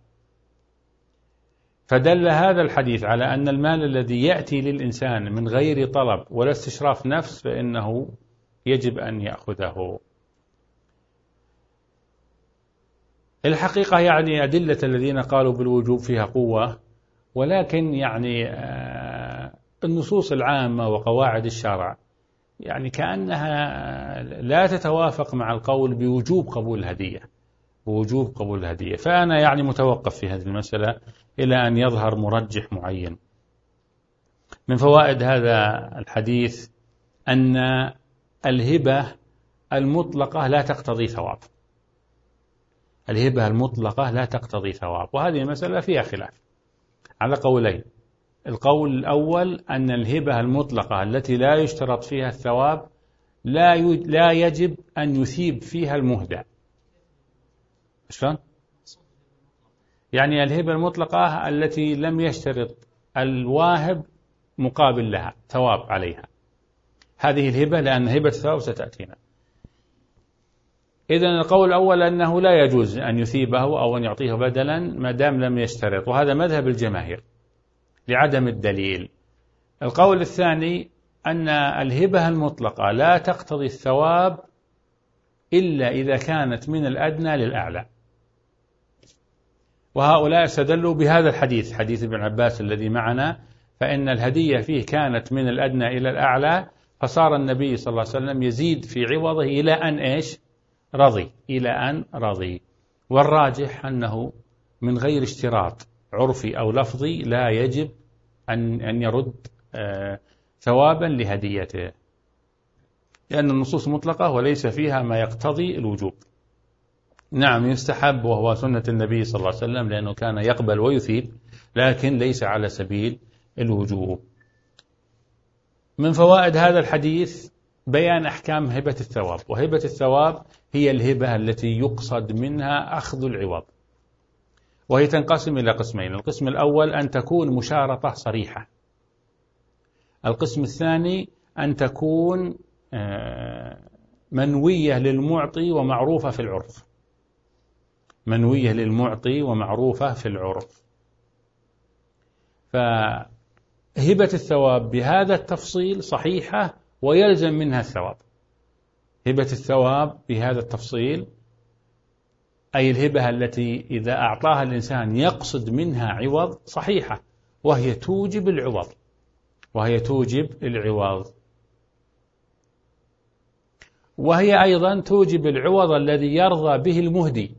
فدل هذا الحديث على أن المال الذي يأتي للإنسان من غير طلب ولا استشراف نفس فإنه يجب أن يأخذه. الحقيقة يعني أدلة الذين قالوا بالوجوب فيها قوة، ولكن يعني النصوص العامة وقواعد الشرع يعني كأنها لا تتوافق مع القول بوجوب قبول الهدية بوجوب قبول الهدية. فأنا يعني متوقف في هذه المسألة إلى أن يظهر مرجح معين. من فوائد هذا الحديث أن الهبة المطلقة لا تقتضي ثواب. الهبة المطلقة لا تقتضي ثواب، وهذه المسألة فيها خلاف على قولين. القول الأول أن الهبة المطلقة التي لا يشترط فيها الثواب لا لا يجب أن يثيب فيها المهدى. شلون؟ يعني الهبة المطلقة التي لم يشترط الواهب مقابل لها ثواب عليها، هذه الهبة، لأن هبة الثواب ستأتينا. إذن القول الأول أنه لا يجوز أن يثيبه أو أن يعطيه بدلا ما دام لم يشترط، وهذا مذهب الجماهير لعدم الدليل. القول الثاني أن الهبة المطلقة لا تقتضي الثواب إلا إذا كانت من الأدنى للأعلى، وهؤلاء استدلوا بهذا الحديث، حديث ابن عباس الذي معنا، فإن الهدية فيه كانت من الأدنى إلى الأعلى، فصار النبي صلى الله عليه وسلم يزيد في عوضه إلى أن إيش؟ رضي، إلى أن رضي. والراجح أنه من غير اشتراط عرفي أو لفظي لا يجب أن أن يرد آه ثوابا لهديته، لأن النصوص مطلقة وليس فيها ما يقتضي الوجوب. نعم يستحب وهو سنة النبي صلى الله عليه وسلم، لأنه كان يقبل ويثيب، لكن ليس على سبيل الوجوب. من فوائد هذا الحديث بيان أحكام هبة الثواب. وهبة الثواب هي الهبة التي يقصد منها أخذ العوض، وهي تنقسم إلى قسمين. القسم الأول أن تكون مشارطة صريحة. القسم الثاني أن تكون منوية للمعطي ومعروفة في العرف. منوية للمعطي ومعروفة في العرف. فهبة الثواب بهذا التفصيل صحيحة ويلزم منها الثواب. هبة الثواب بهذا التفصيل أي الهبة التي إذا أعطاها الإنسان يقصد منها عوض صحيحة، وهي توجب العوض وهي توجب العوض وهي أيضا توجب العوض الذي يرضى به المهدي،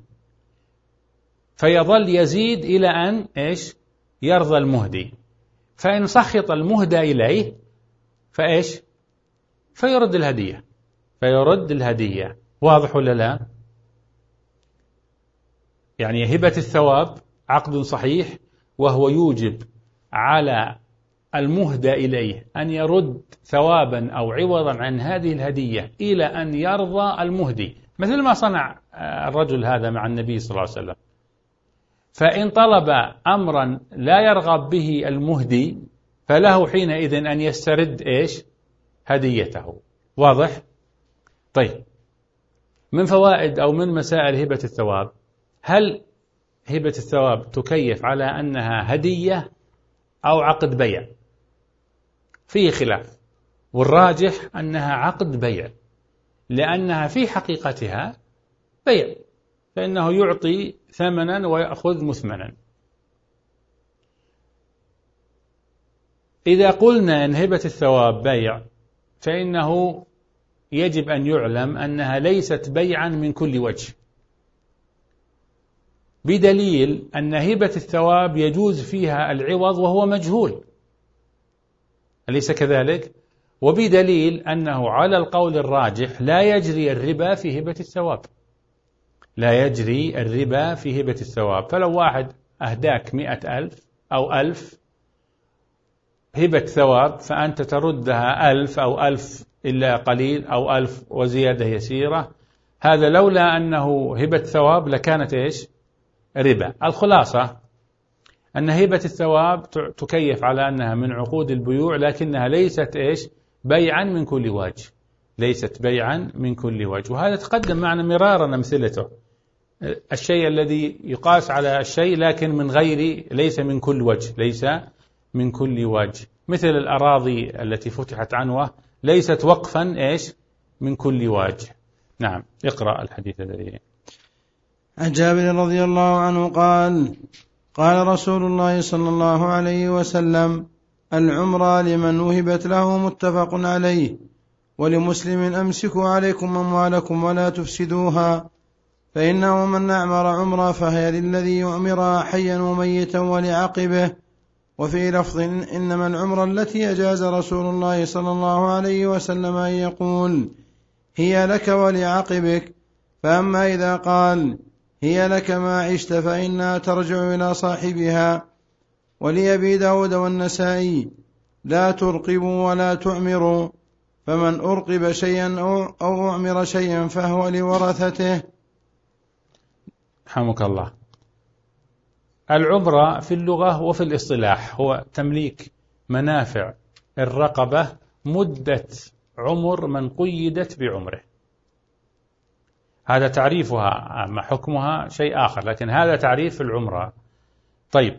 فيظل يزيد إلى أن إيش؟ يرضى المهدي. فإن سخط المهدى إليه فإيش؟ فيرد الهدية فيرد الهدية. واضح ولا لا؟ يعني هبة الثواب عقد صحيح، وهو يوجب على المهدى إليه أن يرد ثوابا أو عوضا عن هذه الهدية إلى أن يرضى المهدي، مثل ما صنع الرجل هذا مع النبي صلى الله عليه وسلم. فإن طلب أمرا لا يرغب به المهدي فله حينئذ أن يسترد إيش؟ هديته. واضح؟ طيب، من فوائد أو من مسائل هبة الثواب، هل هبة الثواب تكيف على أنها هدية أو عقد بيع؟ فيه خلاف، والراجح أنها عقد بيع، لأنها في حقيقتها بيع، فإنه يعطي ثمنا ويأخذ مثمنا. إذا قلنا أن هبة الثواب بيع فإنه يجب أن يعلم أنها ليست بيعا من كل وجه، بدليل أن هبة الثواب يجوز فيها العوض وهو مجهول، أليس كذلك؟ وبدليل أنه على القول الراجح لا يجري الربا في هبة الثواب، لا يجري الربا في هبة الثواب. فلو واحد أهداك مئة ألف أو ألف هبة ثواب فأنت تردها ألف أو ألف إلا قليل أو ألف وزيادة يسيرة، هذا لولا أنه هبة ثواب لكانت إيش؟ ربا. الخلاصة أن هبة الثواب تكيف على أنها من عقود البيوع، لكنها ليست إيش؟ بيعا من كل وجه، ليست بيعا من كل وجه. وهذا تقدم معنا مرارا أمثلته، الشيء الذي يقاس على الشيء لكن من غير، ليس من كل وجه، ليس من كل وجه، مثل الأراضي التي فتحت عنوة ليست وقفا إيش؟ من كل وجه. نعم، اقرأ الحديث الذي. عن جابر رضي الله عنه قال: قال رسول الله صلى الله عليه وسلم: العمرة لمن وهبت له، متفق عليه. ولمسلم: أمسكوا عليكم أموالكم ولا تفسدوها، فإنه من أعمر عمرة فهي للذي يعمرها حيا وميتا ولعقبه. وفي لفظ: إنما العمرة التي أجاز رسول الله صلى الله عليه وسلم أن يقول: هي لك ولعقبك. فأما إذا قال: هي لك ما عشت فإنها ترجع إلى صاحبها. ولأبي داود والنسائي: لا ترقبوا ولا تعمروا، فمن أرقب شيئا أو أعمر شيئا فهو لورثته. حمك الله. العمرة في اللغة وفي الاصطلاح هو تمليك منافع الرقبة مدة عمر من قيدت بعمره، هذا تعريفها، أما حكمها شيء آخر، لكن هذا تعريف العمرة. طيب،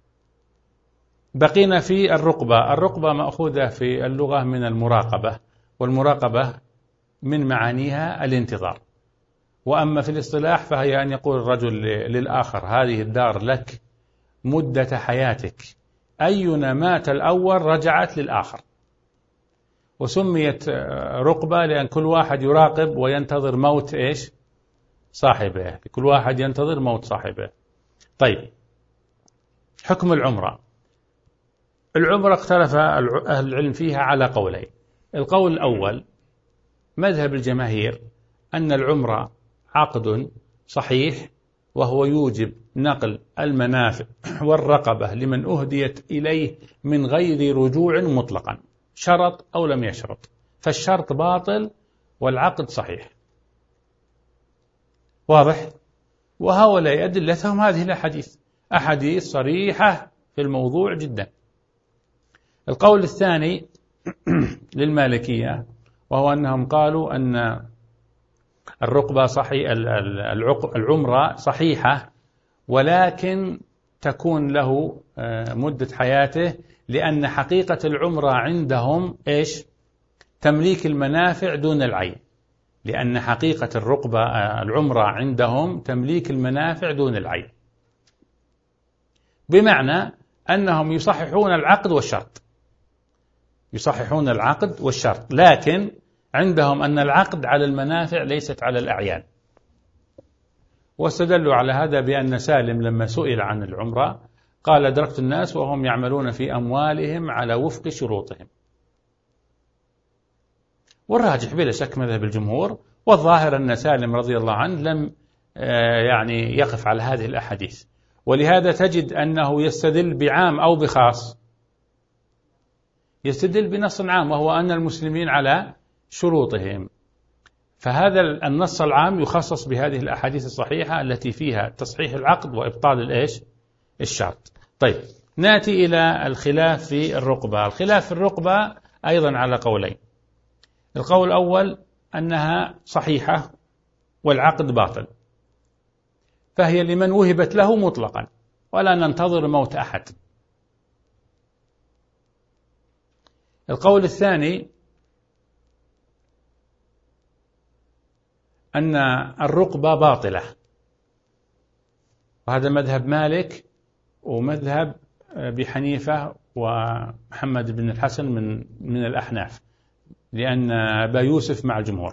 بقينا في الرقبة. الرقبة مأخوذة في اللغة من المراقبة، والمراقبة من معانيها الانتظار. وأما في الاصطلاح فهي أن يقول الرجل للآخر: هذه الدار لك مدة حياتك، أينا مات الأول رجعت للآخر. وسميت رقبة لأن كل واحد يراقب وينتظر موت إيش؟ صاحبه، كل واحد ينتظر موت صاحبه. طيب، حكم العمرة. العمرة اختلف أهل العلم فيها على قولين. القول الأول مذهب الجماهير أن العمرة عقد صحيح، وهو يوجب نقل المنافع والرقبة لمن أهديت إليه من غير رجوع مطلقا، شرط أو لم يشرط، فالشرط باطل والعقد صحيح. واضح؟ وهؤلاء أدلتهم هذه الأحاديث، أحاديث صريحة في الموضوع جدا. القول الثاني للمالكية، وهو أنهم قالوا أن الرقبة صحيح، العمرة صحيحة، ولكن تكون له مدة حياته، لأن حقيقة العمرة عندهم إيش؟ تمليك المنافع دون العين، لأن حقيقة الرقبة العمرة عندهم تمليك المنافع دون العين، بمعنى أنهم يصححون العقد والشرط، يصححون العقد والشرط، لكن عندهم أن العقد على المنافع ليست على الأعيان. واستدلوا على هذا بأن سالم لما سئل عن العمرة قال: أدركت الناس وهم يعملون في أموالهم على وفق شروطهم. والراجح بلا شك مذهب الجمهور، والظاهر أن سالم رضي الله عنه لم يعني يقف على هذه الأحاديث، ولهذا تجد أنه يستدل بعام أو بخاص، يستدل بنص عام، وهو أن المسلمين على شروطهم. فهذا النص العام يخصص بهذه الأحاديث الصحيحة التي فيها تصحيح العقد وإبطال الإيش؟ الشرط. طيب، نأتي إلى الخلاف في الرقبة. الخلاف في الرقبة أيضا على قولين. القول الأول أنها صحيحة والعقد باطل، فهي لمن وهبت له مطلقا ولا ننتظر موت أحد. القول الثاني أن الرقبة باطلة، وهذا مذهب مالك ومذهب أبي حنيفة ومحمد بن الحسن من من الأحناف، لأن أبا يوسف مع الجمهور.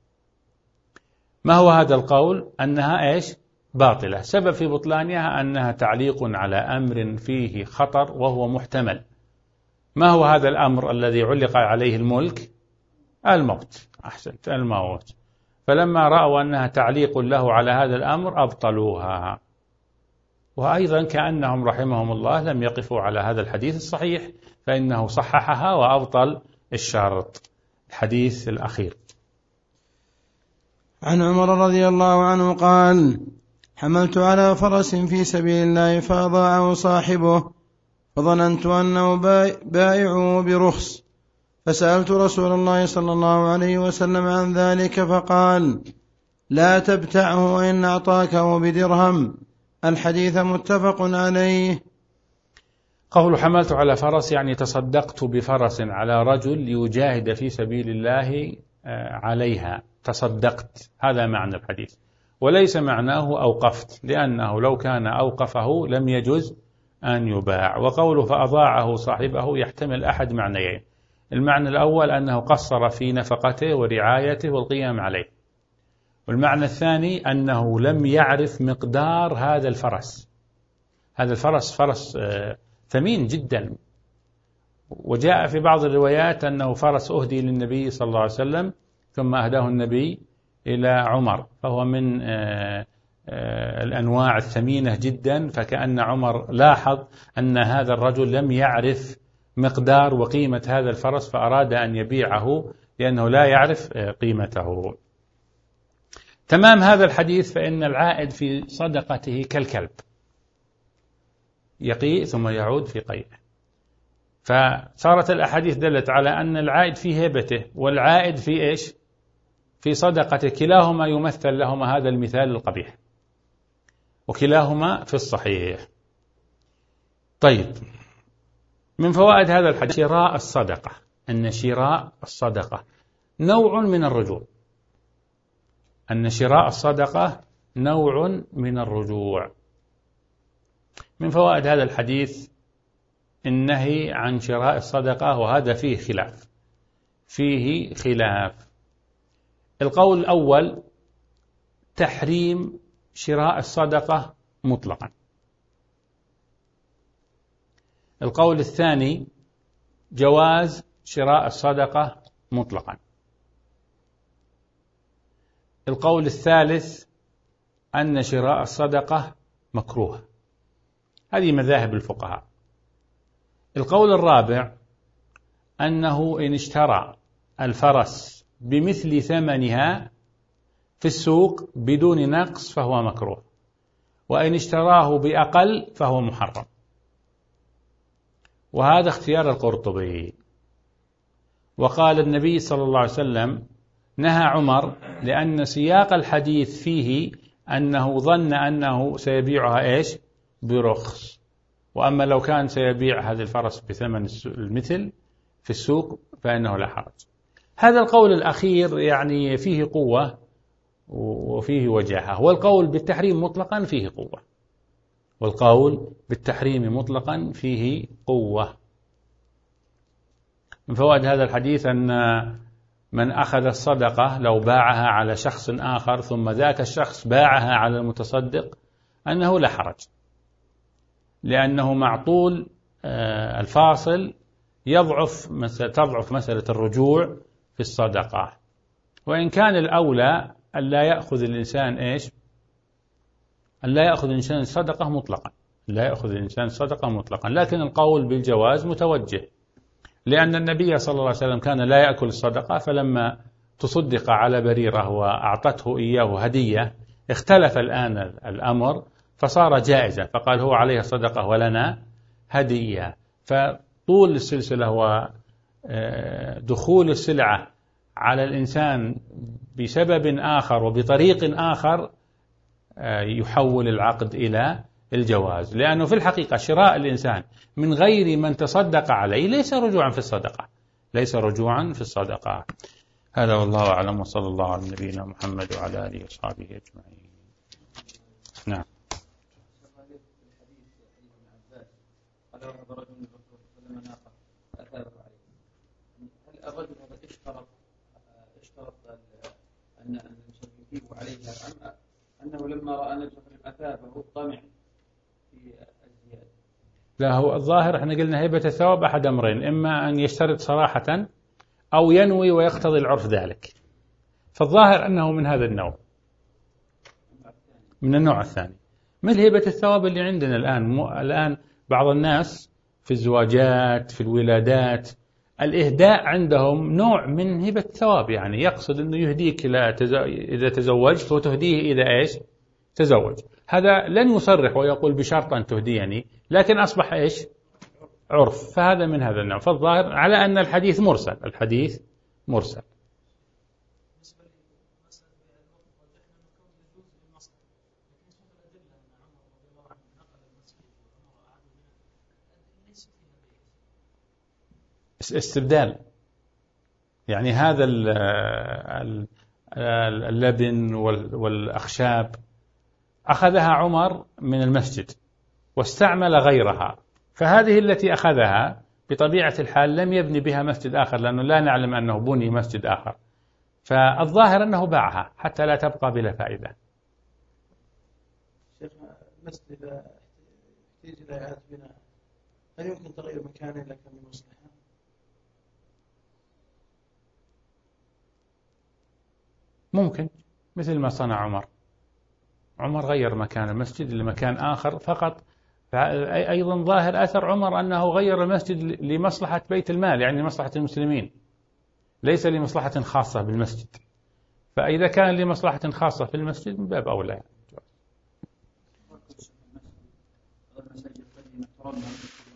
ما هو هذا القول؟ أنها إيش؟ باطلة. سبب في بطلانها أنها تعليق على أمر فيه خطر وهو محتمل. ما هو هذا الأمر الذي علق عليه الملك؟ الموت. أحسنت، الموت. فلما رأوا أنها تعليق له على هذا الأمر أبطلوها. وأيضا كأنهم رحمهم الله لم يقفوا على هذا الحديث الصحيح، فإنه صححها وأبطل الشرط. الحديث الأخير عن عمر رضي الله عنه قال: حملت على فرس في سبيل الله فأضاعه صاحبه، فظننت أنه بائعه برخص، فسألت رسول الله صلى الله عليه وسلم عن ذلك فقال: لا تبتعه وإن أعطاكه بدرهم. الحديث متفق عليه. قول حملت على فرس يعني تصدقت بفرس على رجل يجاهد في سبيل الله عليها، تصدقت، هذا معنى الحديث، وليس معناه أوقفت، لأنه لو كان أوقفه لم يجوز أن يباع. وقوله فأضاعه صاحبه يحتمل أحد معنيين. المعنى الأول أنه قصر في نفقته ورعايته والقيام عليه، والمعنى الثاني أنه لم يعرف مقدار هذا الفرس. هذا الفرس فرس ثمين جدا، وجاء في بعض الروايات أنه فرس أهدي للنبي صلى الله عليه وسلم ثم أهداه النبي إلى عمر، فهو من الأنواع الثمينة جدا. فكأن عمر لاحظ أن هذا الرجل لم يعرف مقدار وقيمة هذا الفرس فأراد أن يبيعه لأنه لا يعرف قيمته. تمام هذا الحديث فإن العائد في صدقته كالكلب، يقيء ثم يعود في قيئه. فصارت الأحاديث دلت على أن العائد في هبته والعائد في إيش؟ في صدقته، كلاهما يمثل لهما هذا المثال القبيح، وكلاهما في الصحيح. طيب، من فوائد هذا الحديث شراء الصدقة، أن شراء الصدقة نوع من الرجوع، أن شراء الصدقة نوع من الرجوع. من فوائد هذا الحديث النهي عن شراء الصدقة، وهذا فيه خلاف، فيه خلاف. القول الأول تحريم شراء الصدقة مطلقا. القول الثاني جواز شراء الصدقة مطلقا. القول الثالث أن شراء الصدقة مكروه. هذه مذاهب الفقهاء. القول الرابع أنه إن اشترى الفرس بمثل ثمنها في السوق بدون نقص فهو مكروه، وإن اشتراه بأقل فهو محرم. وهذا اختيار القرطبي. وقال النبي صلى الله عليه وسلم نهى عمر لأن سياق الحديث فيه أنه ظن أنه سيبيعها إيش؟ برخص، وأما لو كان سيبيع هذا الفرس بثمن المثل في السوق فإنه لا حرج. هذا القول الأخير يعني فيه قوة وفيه وجاهة، والقول بالتحريم مطلقا فيه قوة، والقول بالتحريم مطلقا فيه قوة. من فوائد هذا الحديث أن من أخذ الصدقة لو باعها على شخص آخر ثم ذاك الشخص باعها على المتصدق أنه لا حرج، لأنه معطول الفاصل يضعف تضعف مسألة الرجوع في الصدقة. وإن كان الأولى أن لا يأخذ الإنسان إيش؟ أن لا يأخذ الإنسان الصدقة مطلقا، لا يأخذ الإنسان الصدقة مطلقا، لكن القول بالجواز متوجه، لأن النبي صلى الله عليه وسلم كان لا يأكل الصدقة، فلما تصدق على بريرة وأعطته إياه هدية، اختلف الآن الأمر فصار جائزة، فقال هو عليه صدقة ولنا هدية. فطول السلسلة ودخول السلعة على الإنسان بسبب آخر وبطريق آخر يحول العقد إلى الجواز، لأنه في الحقيقة شراء الإنسان من غير من تصدق عليه ليس رجوعا في الصدقة، ليس رجوعا في الصدقة. هذا والله أعلم، وصلى الله على نبينا محمد وعلى آله وصحبه أجمعين. نعم. هل الرجل هذا اشترط اشترط أن المسلم يجيب عليها، أم أنه لما رأى نفسه أثابه طمع في الزيادة؟ لا، هو الظاهر احنا قلنا هبة الثواب أحد أمرين، إما أن يشترط صراحة أو ينوي ويقتضي العرف ذلك، فالظاهر أنه من هذا النوع، من النوع الثاني، مثل هبة الثواب اللي عندنا الآن. الآن بعض الناس في الزواجات في الولادات الإهداء عندهم نوع من هبة الثواب، يعني يقصد أنه يهديك إذا تزوجت وتهديه إذا إيش تزوج. هذا لن يصرح ويقول بشرط أن تهديني، لكن أصبح إيش عرف، فهذا من هذا النوع. فالظاهر على أن الحديث مرسل، الحديث مرسل. استبدال، يعني هذا اللبن والأخشاب أخذها عمر من المسجد واستعمل غيرها، فهذه التي أخذها بطبيعة الحال لم يبني بها مسجد آخر، لأنه لا نعلم أنه بني مسجد آخر، فالظاهر أنه باعها حتى لا تبقى بلا فائدة. شيخنا، المسجد إذا احتاج إلى إعادة بناء هل يمكن تغيير مكانه لك من مصلحة؟ ممكن، مثل ما صنع عمر. عمر غير مكان المسجد لمكان آخر فقط. أيضا ظاهر أثر عمر أنه غير المسجد لمصلحة بيت المال، يعني لمصلحة المسلمين، ليس لمصلحة خاصة بالمسجد، فإذا كان لمصلحة خاصة في المسجد من باب أولى.